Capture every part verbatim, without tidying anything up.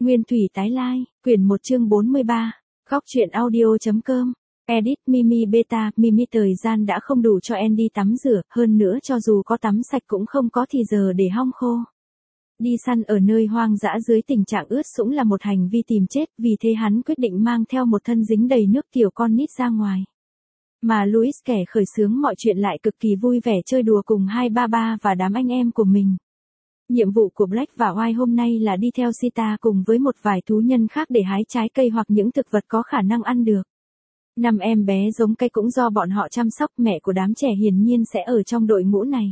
Nguyên thủy tái lai, quyển một chương bốn mươi ba, góc truyện audio.com. Edit Mimi Beta, Mimi thời gian đã không đủ cho Andy tắm rửa, hơn nữa cho dù có tắm sạch cũng không có thì giờ để hong khô. Đi săn ở nơi hoang dã dưới tình trạng ướt sũng là một hành vi tìm chết, vì thế hắn quyết định mang theo một thân dính đầy nước tiểu con nít ra ngoài. Mà Louis kẻ khởi xướng mọi chuyện lại cực kỳ vui vẻ chơi đùa cùng hai ba ba và đám anh em của mình. Nhiệm vụ của Black và White hôm nay là đi theo Sita cùng với một vài thú nhân khác để hái trái cây hoặc những thực vật có khả năng ăn được. Năm em bé giống cây cũng do bọn họ chăm sóc, mẹ của đám trẻ hiển nhiên sẽ ở trong đội ngũ này.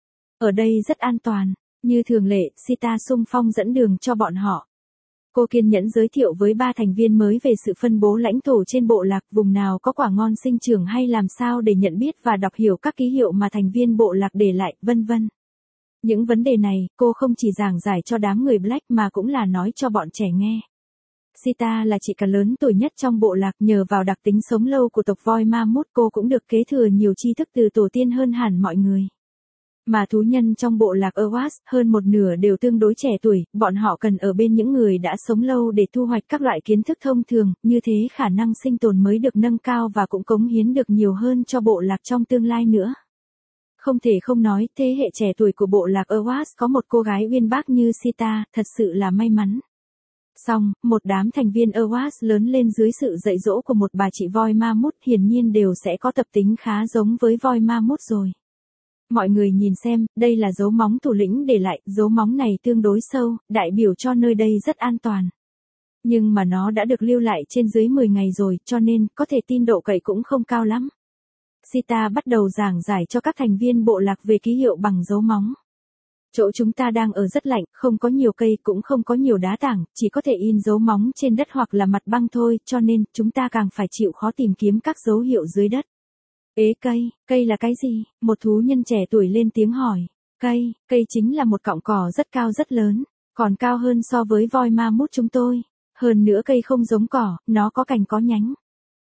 Ở đây rất an toàn, như thường lệ, Sita xung phong dẫn đường cho bọn họ. Cô kiên nhẫn giới thiệu với ba thành viên mới về sự phân bố lãnh thổ trên bộ lạc, vùng nào có quả ngon sinh trưởng hay làm sao để nhận biết và đọc hiểu các ký hiệu mà thành viên bộ lạc để lại, vân vân. Những vấn đề này, cô không chỉ giảng giải cho đám người Black mà cũng là nói cho bọn trẻ nghe. Sita là chị cả lớn tuổi nhất trong bộ lạc, nhờ vào đặc tính sống lâu của tộc voi ma mút cô cũng được kế thừa nhiều tri thức từ tổ tiên hơn hẳn mọi người. Mà thú nhân trong bộ lạc Awas, hơn một nửa đều tương đối trẻ tuổi, bọn họ cần ở bên những người đã sống lâu để thu hoạch các loại kiến thức thông thường, như thế khả năng sinh tồn mới được nâng cao và cũng cống hiến được nhiều hơn cho bộ lạc trong tương lai nữa. Không thể không nói, thế hệ trẻ tuổi của bộ lạc Awas có một cô gái uyên bác như Sita, thật sự là may mắn. Xong, một đám thành viên Awas lớn lên dưới sự dạy dỗ của một bà chị voi ma mút, hiển nhiên đều sẽ có tập tính khá giống với voi ma mút rồi. Mọi người nhìn xem, đây là dấu móng thủ lĩnh để lại, dấu móng này tương đối sâu, đại biểu cho nơi đây rất an toàn. Nhưng mà nó đã được lưu lại trên dưới mười ngày rồi, cho nên, có thể tin độ cậy cũng không cao lắm. Sita bắt đầu giảng giải cho các thành viên bộ lạc về ký hiệu bằng dấu móng. Chỗ chúng ta đang ở rất lạnh, không có nhiều cây cũng không có nhiều đá tảng, chỉ có thể in dấu móng trên đất hoặc là mặt băng thôi, cho nên, chúng ta càng phải chịu khó tìm kiếm các dấu hiệu dưới đất. Ế cây, cây là cái gì? Một thú nhân trẻ tuổi lên tiếng hỏi. Cây, cây chính là một cọng cỏ rất cao rất lớn, còn cao hơn so với voi ma mút chúng tôi. Hơn nữa cây không giống cỏ, nó có cành có nhánh.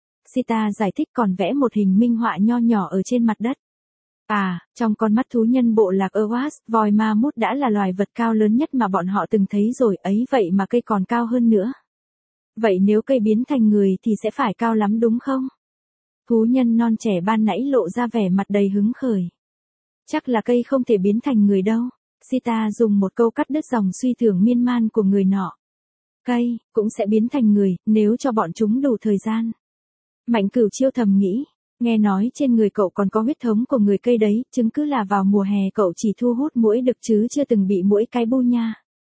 Sita giải thích còn vẽ một hình minh họa nho nhỏ ở trên mặt đất. À, trong con mắt thú nhân bộ lạc Awas, voi ma mút đã là loài vật cao lớn nhất mà bọn họ từng thấy rồi, ấy vậy mà cây còn cao hơn nữa. Vậy nếu cây biến thành người thì sẽ phải cao lắm đúng không? Thú nhân non trẻ ban nãy lộ ra vẻ mặt đầy hứng khởi. Chắc là cây không thể biến thành người đâu. Sita dùng một câu cắt đứt dòng suy tưởng miên man của người nọ. Cây, cũng sẽ biến thành người, nếu cho bọn chúng đủ thời gian. Mạnh Cửu Chiêu thầm nghĩ, nghe nói trên người cậu còn có huyết thống của người cây đấy, chứng cứ là vào mùa hè cậu chỉ thu hút muỗi được chứ chưa từng bị muỗi cái bu nha.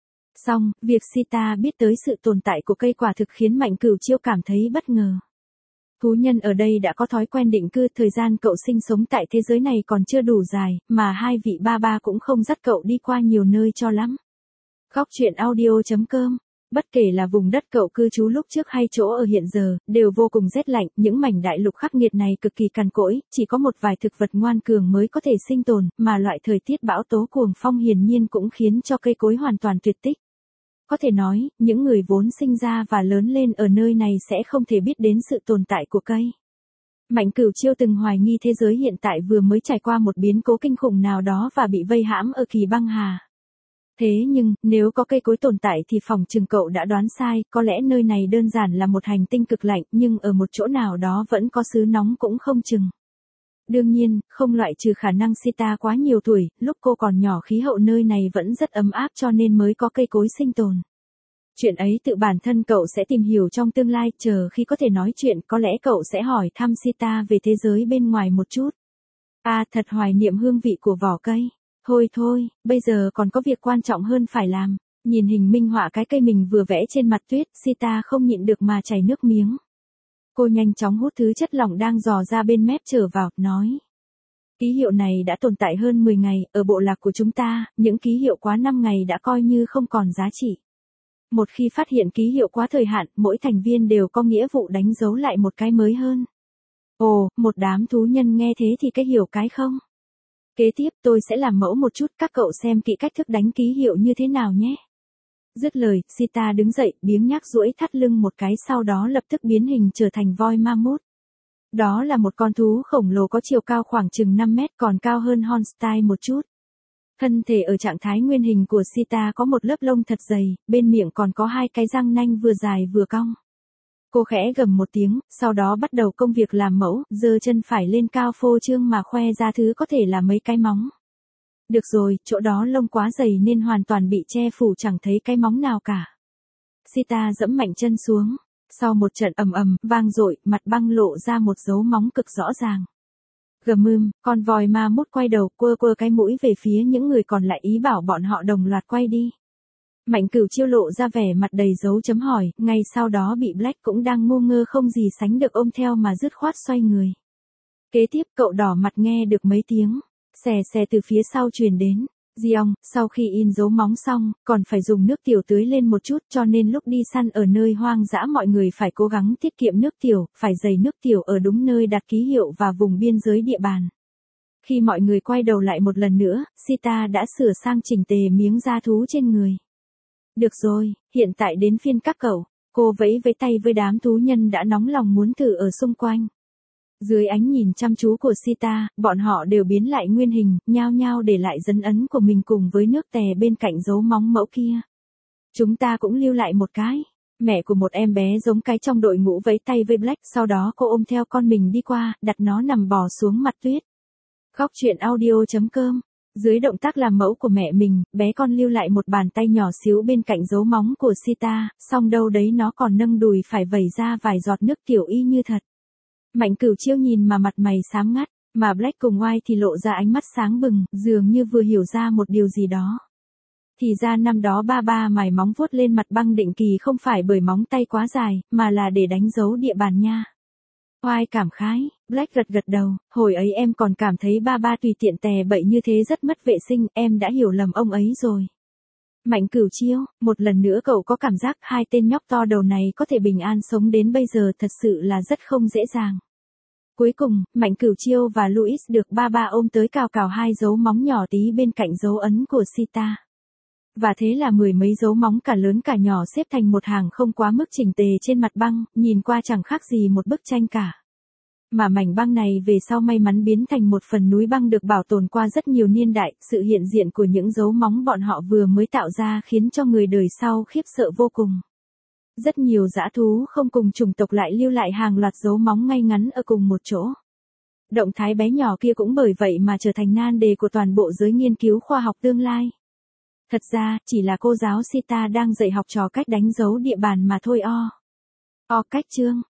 Xong, việc Sita biết tới sự tồn tại của cây quả thực khiến Mạnh Cửu Chiêu cảm thấy bất ngờ. Thú nhân ở đây đã có thói quen định cư, thời gian cậu sinh sống tại thế giới này còn chưa đủ dài, mà hai vị ba ba cũng không dắt cậu đi qua nhiều nơi cho lắm. Góc truyện audio.com. Bất kể là vùng đất cậu cư trú lúc trước hay chỗ ở hiện giờ, đều vô cùng rét lạnh, những mảnh đại lục khắc nghiệt này cực kỳ cằn cỗi, chỉ có một vài thực vật ngoan cường mới có thể sinh tồn, mà loại thời tiết bão tố cuồng phong hiển nhiên cũng khiến cho cây cối hoàn toàn tuyệt tích. Có thể nói, những người vốn sinh ra và lớn lên ở nơi này sẽ không thể biết đến sự tồn tại của cây. Mạnh Cửu Chiêu từng hoài nghi thế giới hiện tại vừa mới trải qua một biến cố kinh khủng nào đó và bị vây hãm ở kỳ băng hà. Thế nhưng, nếu có cây cối tồn tại thì phòng chừng cậu đã đoán sai, có lẽ nơi này đơn giản là một hành tinh cực lạnh, nhưng ở một chỗ nào đó vẫn có xứ nóng cũng không chừng. Đương nhiên, không loại trừ khả năng Sita quá nhiều tuổi, lúc cô còn nhỏ khí hậu nơi này vẫn rất ấm áp cho nên mới có cây cối sinh tồn. Chuyện ấy tự bản thân cậu sẽ tìm hiểu trong tương lai, chờ khi có thể nói chuyện có lẽ cậu sẽ hỏi thăm Sita về thế giới bên ngoài một chút. À, thật hoài niệm hương vị của vỏ cây. Thôi thôi, bây giờ còn có việc quan trọng hơn phải làm. Nhìn hình minh họa cái cây mình vừa vẽ trên mặt tuyết, Sita không nhịn được mà chảy nước miếng. Cô nhanh chóng hút thứ chất lỏng đang dò ra bên mép trở vào, nói. Ký hiệu này đã tồn tại hơn mười ngày, ở bộ lạc của chúng ta, những ký hiệu quá năm ngày đã coi như không còn giá trị. Một khi phát hiện ký hiệu quá thời hạn, mỗi thành viên đều có nghĩa vụ đánh dấu lại một cái mới hơn. Ồ, một đám thú nhân nghe thế thì cái hiểu cái không? Kế tiếp tôi sẽ làm mẫu một chút, các cậu xem kỹ cách thức đánh ký hiệu như thế nào nhé. Dứt lời, Sita đứng dậy, biếng nhác duỗi thắt lưng một cái, sau đó lập tức biến hình trở thành voi ma mút. Đó là một con thú khổng lồ có chiều cao khoảng chừng năm mét, còn cao hơn Hornstein một chút. Thân thể ở trạng thái nguyên hình của Sita có một lớp lông thật dày, bên miệng còn có hai cái răng nanh vừa dài vừa cong. Cô khẽ gầm một tiếng, sau đó bắt đầu công việc làm mẫu, giơ chân phải lên cao phô trương mà khoe ra thứ có thể là mấy cái móng. Được rồi, chỗ đó lông quá dày nên hoàn toàn bị che phủ chẳng thấy cái móng nào cả. Sita giẫm mạnh chân xuống. Sau một trận ầm ầm, vang dội, mặt băng lộ ra một dấu móng cực rõ ràng. Gầm ưm, con voi ma mút quay đầu, quơ quơ cái mũi về phía những người còn lại ý bảo bọn họ đồng loạt quay đi. Mạnh Cửu Chiêu lộ ra vẻ mặt đầy dấu chấm hỏi, ngay sau đó bị Black cũng đang ngu ngơ không gì sánh được ôm theo mà dứt khoát xoay người. Kế tiếp cậu đỏ mặt nghe được mấy tiếng, xè xè từ phía sau truyền đến. Giong, sau khi in dấu móng xong, còn phải dùng nước tiểu tưới lên một chút cho nên lúc đi săn ở nơi hoang dã mọi người phải cố gắng tiết kiệm nước tiểu, phải dày nước tiểu ở đúng nơi đặt ký hiệu và vùng biên giới địa bàn. Khi mọi người quay đầu lại một lần nữa, Sita đã sửa sang chỉnh tề miếng da thú trên người. Được rồi, hiện tại đến phiên các cậu, cô vẫy với tay với đám thú nhân đã nóng lòng muốn thử ở xung quanh. Dưới ánh nhìn chăm chú của Sita, bọn họ đều biến lại nguyên hình, nhao nhao để lại dấu ấn của mình cùng với nước tè bên cạnh dấu móng mẫu kia. Chúng ta cũng lưu lại một cái. Mẹ của một em bé giống cái trong đội ngũ vẫy tay với Black, sau đó cô ôm theo con mình đi qua, đặt nó nằm bò xuống mặt tuyết. Góc truyện audio chấm com. Dưới động tác làm mẫu của mẹ mình, bé con lưu lại một bàn tay nhỏ xíu bên cạnh dấu móng của Sita, song đâu đấy nó còn nâng đùi phải vẩy ra vài giọt nước tiểu y như thật. Mạnh Cửu Chiêu nhìn mà mặt mày xám ngắt, mà Black cùng White thì lộ ra ánh mắt sáng bừng, dường như vừa hiểu ra một điều gì đó. Thì ra năm đó ba ba mài móng vuốt lên mặt băng định kỳ không phải bởi móng tay quá dài, mà là để đánh dấu địa bàn nha. White cảm khái, Black gật gật đầu, hồi ấy em còn cảm thấy ba ba tùy tiện tè bậy như thế rất mất vệ sinh, em đã hiểu lầm ông ấy rồi. Mạnh Cửu Chiêu, một lần nữa cậu có cảm giác hai tên nhóc to đầu này có thể bình an sống đến bây giờ thật sự là rất không dễ dàng. Cuối cùng, Mạnh Cửu Chiêu và Louis được ba ba ôm tới cào cào hai dấu móng nhỏ tí bên cạnh dấu ấn của Sita. Và thế là mười mấy dấu móng cả lớn cả nhỏ xếp thành một hàng không quá mức chỉnh tề trên mặt băng, nhìn qua chẳng khác gì một bức tranh cả. Mà mảnh băng này về sau may mắn biến thành một phần núi băng được bảo tồn qua rất nhiều niên đại, sự hiện diện của những dấu móng bọn họ vừa mới tạo ra khiến cho người đời sau khiếp sợ vô cùng. Rất nhiều dã thú không cùng chủng tộc lại lưu lại hàng loạt dấu móng ngay ngắn ở cùng một chỗ. Động thái bé nhỏ kia cũng bởi vậy mà trở thành nan đề của toàn bộ giới nghiên cứu khoa học tương lai. Thật ra, chỉ là cô giáo Sita đang dạy học trò cách đánh dấu địa bàn mà thôi o. O cách chương.